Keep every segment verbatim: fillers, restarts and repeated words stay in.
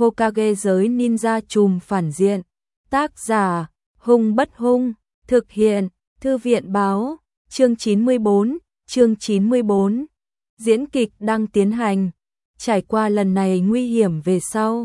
Hokage giới ninja trùm phản diện. Tác giả, Hung Bất Hung, thực hiện, Thư viện báo, chương chín mươi bốn, chương chín mươi bốn. Diễn kịch đang tiến hành. Trải qua lần này nguy hiểm về sau,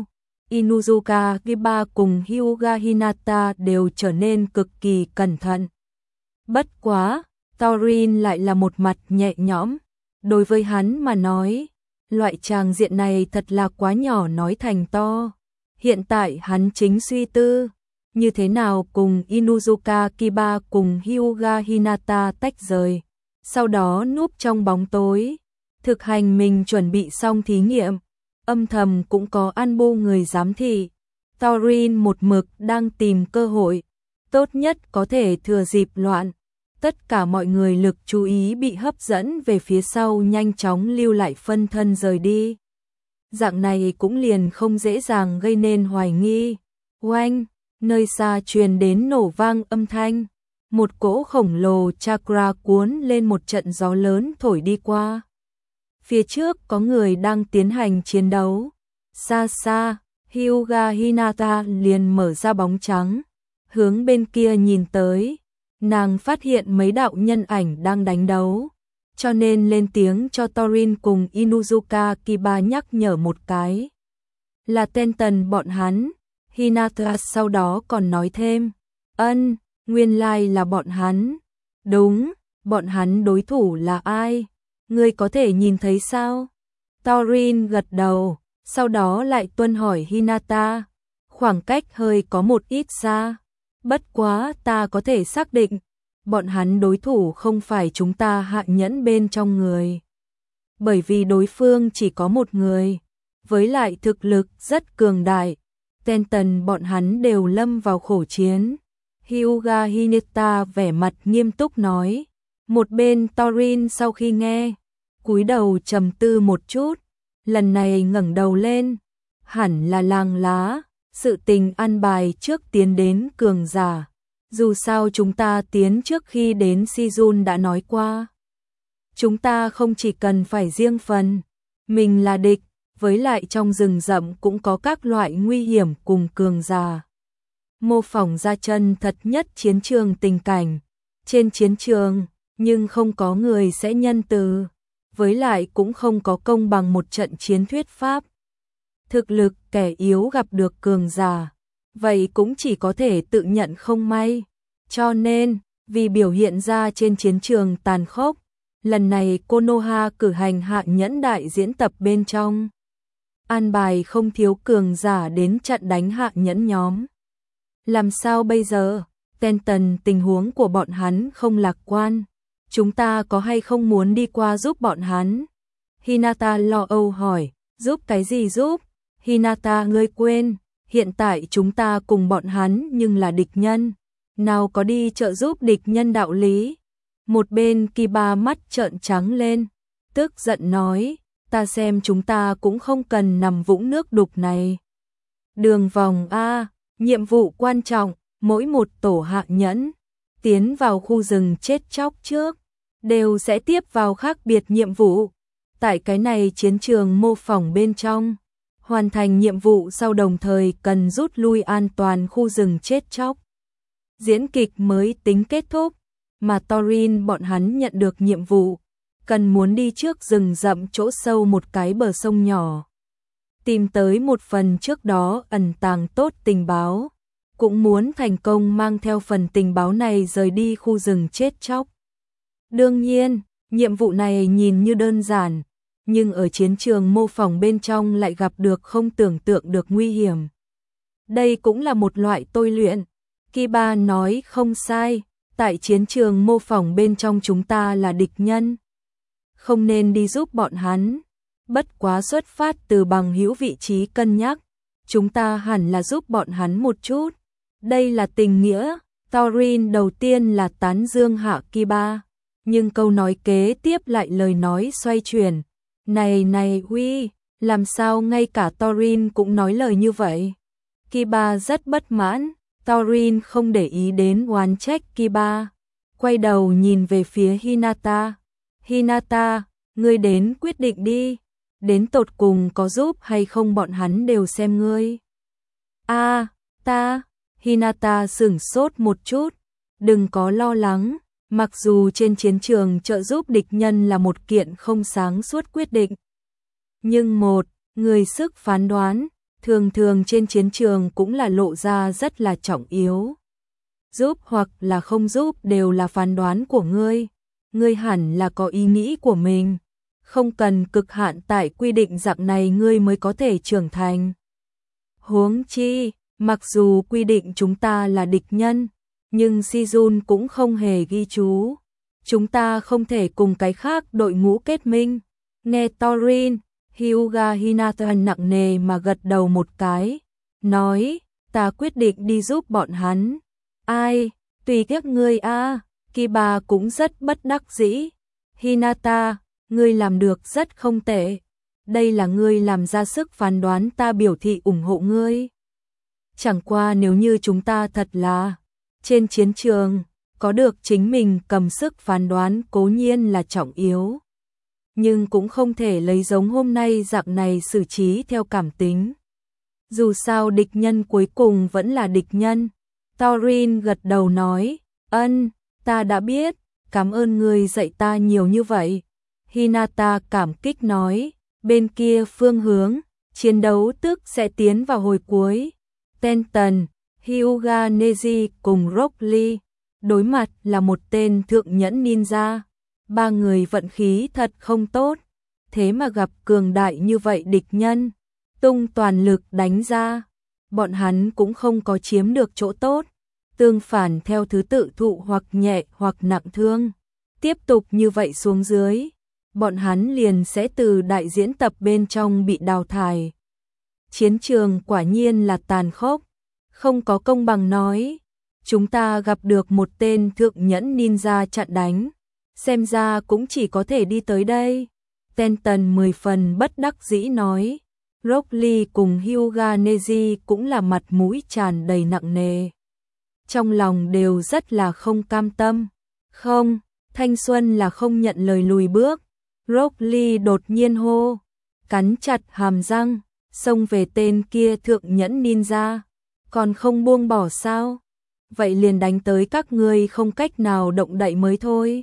Inuzuka Kiba cùng Hyuga Hinata đều trở nên cực kỳ cẩn thận. Bất quá, Thorin lại là một mặt nhẹ nhõm. Đối với hắn mà nói, loại tràng diện này thật là quá nhỏ nói thành to. Hiện tại hắn chính suy tư, như thế nào cùng Inuzuka Kiba cùng Hyuga Hinata tách rời. Sau đó núp trong bóng tối, thực hành mình chuẩn bị xong thí nghiệm. Âm thầm cũng có Anbu người giám thị. Thorin một mực đang tìm cơ hội, tốt nhất có thể thừa dịp loạn. Tất cả mọi người lực chú ý bị hấp dẫn về phía sau, nhanh chóng lưu lại phân thân rời đi. Dạng này cũng liền không dễ dàng gây nên hoài nghi. Oanh, nơi xa truyền đến nổ vang âm thanh. Một cỗ khổng lồ chakra cuốn lên một trận gió lớn thổi đi qua. Phía trước có người đang tiến hành chiến đấu. Xa xa, Hyuga Hinata liền mở ra bóng trắng, hướng bên kia nhìn tới. Nàng phát hiện mấy đạo nhân ảnh đang đánh đấu, cho nên lên tiếng cho Thorin cùng Inuzuka Kiba nhắc nhở một cái. Là Tenten bọn hắn. Hinata sau đó còn nói thêm, ân, nguyên lai là bọn hắn. Đúng, bọn hắn đối thủ là ai? Ngươi có thể nhìn thấy sao? Thorin gật đầu, sau đó lại tuân hỏi Hinata. Khoảng cách hơi có một ít xa. Bất quá ta có thể xác định, bọn hắn đối thủ không phải chúng ta hạ nhẫn bên trong người. Bởi vì đối phương chỉ có một người, với lại thực lực rất cường đại. Tenten bọn hắn đều lâm vào khổ chiến. Hyuga Hinata vẻ mặt nghiêm túc nói. Một bên Thorin sau khi nghe, cúi đầu trầm tư một chút, lần này ngẩng đầu lên, hẳn là làng lá. Sự tình an bài trước tiến đến cường giả. Dù sao chúng ta tiến trước khi đến Shizun đã nói qua. Chúng ta không chỉ cần phải riêng phần mình là địch, với lại trong rừng rậm cũng có các loại nguy hiểm cùng cường giả. Mô phỏng ra chân thật nhất chiến trường tình cảnh. Trên chiến trường, nhưng không có người sẽ nhân từ. Với lại cũng không có công bằng một trận chiến thuyết pháp. Thực lực kẻ yếu gặp được cường giả, vậy cũng chỉ có thể tự nhận không may. Cho nên, vì biểu hiện ra trên chiến trường tàn khốc, lần này Konoha cử hành hạ nhẫn đại diễn tập bên trong. An bài không thiếu cường giả đến trận đánh hạ nhẫn nhóm. Làm sao bây giờ? Tenten tình huống của bọn hắn không lạc quan. Chúng ta có hay không muốn đi qua giúp bọn hắn? Hinata lo âu hỏi, giúp cái gì giúp? Hinata ngươi quên, hiện tại chúng ta cùng bọn hắn nhưng là địch nhân. Nào có đi trợ giúp địch nhân đạo lý. Một bên Kiba mắt trợn trắng lên, tức giận nói, ta xem chúng ta cũng không cần nằm vũng nước đục này. Đường vòng A, nhiệm vụ quan trọng, mỗi một tổ hạ nhẫn, tiến vào khu rừng chết chóc trước, đều sẽ tiếp vào khác biệt nhiệm vụ. Tại cái này chiến trường mô phỏng bên trong, hoàn thành nhiệm vụ sau đồng thời cần rút lui an toàn khu rừng chết chóc. Diễn kịch mới tính kết thúc, mà Thorin bọn hắn nhận được nhiệm vụ, cần muốn đi trước rừng rậm chỗ sâu một cái bờ sông nhỏ. Tìm tới một phần trước đó ẩn tàng tốt tình báo, cũng muốn thành công mang theo phần tình báo này rời đi khu rừng chết chóc. Đương nhiên, nhiệm vụ này nhìn như đơn giản, nhưng ở chiến trường mô phỏng bên trong lại gặp được không tưởng tượng được nguy hiểm. Đây cũng là một loại tôi luyện. Kiba nói không sai, tại chiến trường mô phỏng bên trong chúng ta là địch nhân. Không nên đi giúp bọn hắn. Bất quá xuất phát từ bằng hữu vị trí cân nhắc, chúng ta hẳn là giúp bọn hắn một chút. Đây là tình nghĩa. Thorin đầu tiên là tán dương hạ Kiba, nhưng câu nói kế tiếp lại lời nói xoay chuyển. Này này Huy, làm sao ngay cả Thorin cũng nói lời như vậy? Kiba rất bất mãn. Thorin không để ý đến oán trách Kiba, quay đầu nhìn về phía Hinata. Hinata, ngươi đến quyết định đi. đến tột cùng có giúp hay không bọn hắn đều xem ngươi. A, à, ta, Hinata sửng sốt một chút, đừng có lo lắng, mặc dù trên chiến trường trợ giúp địch nhân là một kiện không sáng suốt quyết định. Nhưng một, người sức phán đoán, thường thường trên chiến trường cũng là lộ ra rất là trọng yếu. Giúp hoặc là không giúp đều là phán đoán của ngươi, ngươi hẳn là có ý nghĩ của mình, không cần cực hạn tại quy định dạng này ngươi mới có thể trưởng thành. Huống chi, mặc dù quy định chúng ta là địch nhân, nhưng Sijun cũng không hề ghi chú. Chúng ta không thể cùng cái khác đội ngũ kết minh. Nghe Thorin, Hyuga Hinata nặng nề mà gật đầu một cái, nói, ta quyết định đi giúp bọn hắn. Ai, tùy các ngươi a. Kiba cũng rất bất đắc dĩ. Hinata, ngươi làm được rất không tệ. Đây là ngươi làm ra sức phán đoán, ta biểu thị ủng hộ ngươi. Chẳng qua nếu như chúng ta thật là trên chiến trường, có được chính mình cầm sức phán đoán cố nhiên là trọng yếu. Nhưng cũng không thể lấy giống hôm nay dạng này xử trí theo cảm tính. Dù sao địch nhân cuối cùng vẫn là địch nhân. Thorin gật đầu nói, ân, ta đã biết, cảm ơn ngươi dạy ta nhiều như vậy. Hinata cảm kích nói, bên kia phương hướng, chiến đấu tức sẽ tiến vào hồi cuối. Tenton, Hyuga Neji cùng Rock Lee, đối mặt là một tên thượng nhẫn ninja. Ba người vận khí thật không tốt, thế mà gặp cường đại như vậy địch nhân, tung toàn lực đánh ra. Bọn hắn cũng không có chiếm được chỗ tốt, tương phản theo thứ tự thụ hoặc nhẹ hoặc nặng thương. Tiếp tục như vậy xuống dưới, bọn hắn liền sẽ từ đại diễn tập bên trong bị đào thải. Chiến trường quả nhiên là tàn khốc, không có công bằng nói. Chúng ta gặp được một tên thượng nhẫn ninja chặn đánh, xem ra cũng chỉ có thể đi tới đây. Tenton mười phần bất đắc dĩ nói. Rock Lee cùng Hyuga Neji cũng là mặt mũi tràn đầy nặng nề. Trong lòng đều rất là không cam tâm. Không, thanh xuân là không nhận lời lùi bước. Rock Lee đột nhiên hô, cắn chặt hàm răng, xông về tên kia thượng nhẫn ninja. Còn không buông bỏ sao? Vậy liền đánh tới các ngươi không cách nào động đậy mới thôi.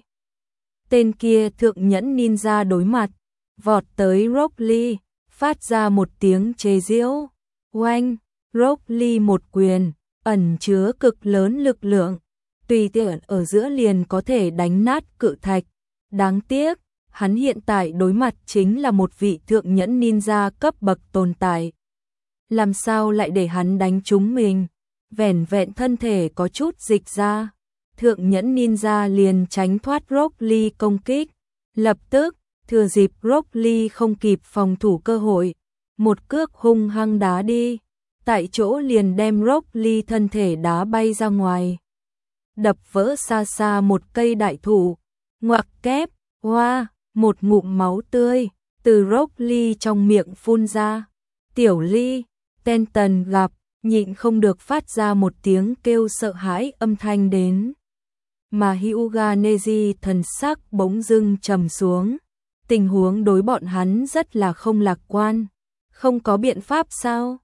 Tên kia thượng nhẫn ninja đối mặt, vọt tới Rock Lee, phát ra một tiếng chế giễu. Oanh, Rock Lee một quyền, ẩn chứa cực lớn lực lượng, tùy tiện ở giữa liền có thể đánh nát cự thạch. Đáng tiếc, hắn hiện tại đối mặt chính là một vị thượng nhẫn ninja cấp bậc tồn tại. Làm sao lại để hắn đánh trúng mình? Vẻn vẹn thân thể có chút dịch ra, thượng nhẫn ninja liền tránh thoát Rock Lee công kích. Lập tức, thừa dịp Rock Lee không kịp phòng thủ cơ hội, một cước hung hăng đá đi, tại chỗ liền đem Rock Lee thân thể đá bay ra ngoài, đập vỡ xa xa một cây đại thụ. Ngoặc kép, hoa, một ngụm máu tươi từ Rock Lee trong miệng phun ra. Tiểu Lee, Tenton gặp, nhịn không được phát ra một tiếng kêu sợ hãi âm thanh đến. Mà Hyuga Neji thần sắc bỗng dưng trầm xuống. Tình huống đối bọn hắn rất là không lạc quan. Không có biện pháp sao?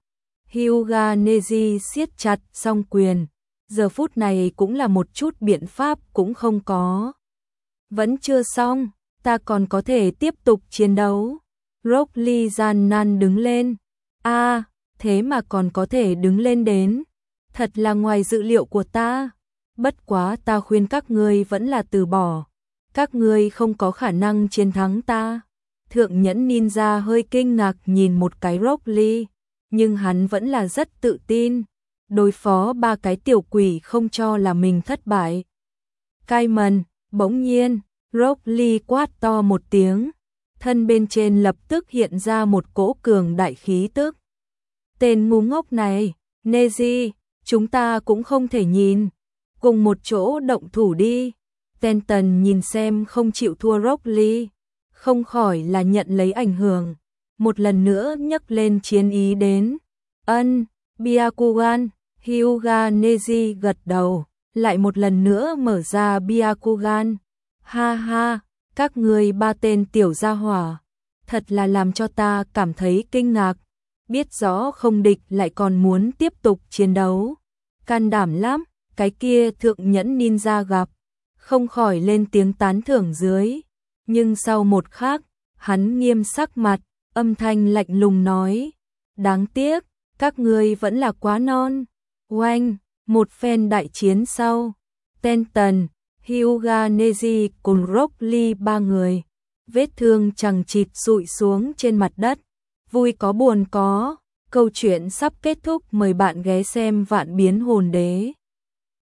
Hyuga Neji siết chặt song quyền. Giờ phút này cũng là một chút biện pháp cũng không có. Vẫn chưa xong, ta còn có thể tiếp tục chiến đấu. Rock Lee gian nan đứng lên. A, à, thế mà còn có thể đứng lên đến. Thật là ngoài dự liệu của ta. Bất quá ta khuyên các ngươi vẫn là từ bỏ. Các ngươi không có khả năng chiến thắng ta. Thượng nhẫn ninja hơi kinh ngạc nhìn một cái Rock Lee, nhưng hắn vẫn là rất tự tin. Đối phó ba cái tiểu quỷ không cho là mình thất bại. Caiman, bỗng nhiên, Rock Lee quát to một tiếng. Thân bên trên lập tức hiện ra một cỗ cường đại khí tức. Tên ngu ngốc này, Neji, chúng ta cũng không thể nhìn. Cùng một chỗ động thủ đi. Tenton nhìn xem không chịu thua Rock Lee, không khỏi là nhận lấy ảnh hưởng. Một lần nữa nhấc lên chiến ý đến. Ân, Byakugan, Hyuga Neji gật đầu, lại một lần nữa mở ra Byakugan. Ha ha, các người ba tên tiểu gia hỏa, thật là làm cho ta cảm thấy kinh ngạc, biết rõ không địch lại còn muốn tiếp tục chiến đấu. Can đảm lắm, cái kia thượng nhẫn ninja gặp, không khỏi lên tiếng tán thưởng dưới. Nhưng sau một khắc, hắn nghiêm sắc mặt, âm thanh lạnh lùng nói, đáng tiếc, các ngươi vẫn là quá non. Oanh, một phen đại chiến sau, Tenton, Hyuga Neji cùng Rock Lee ba người, vết thương chằng chịt rụi xuống trên mặt đất. Vui có buồn có, câu chuyện sắp kết thúc, mời bạn ghé xem Vạn Biến Hồn Đế.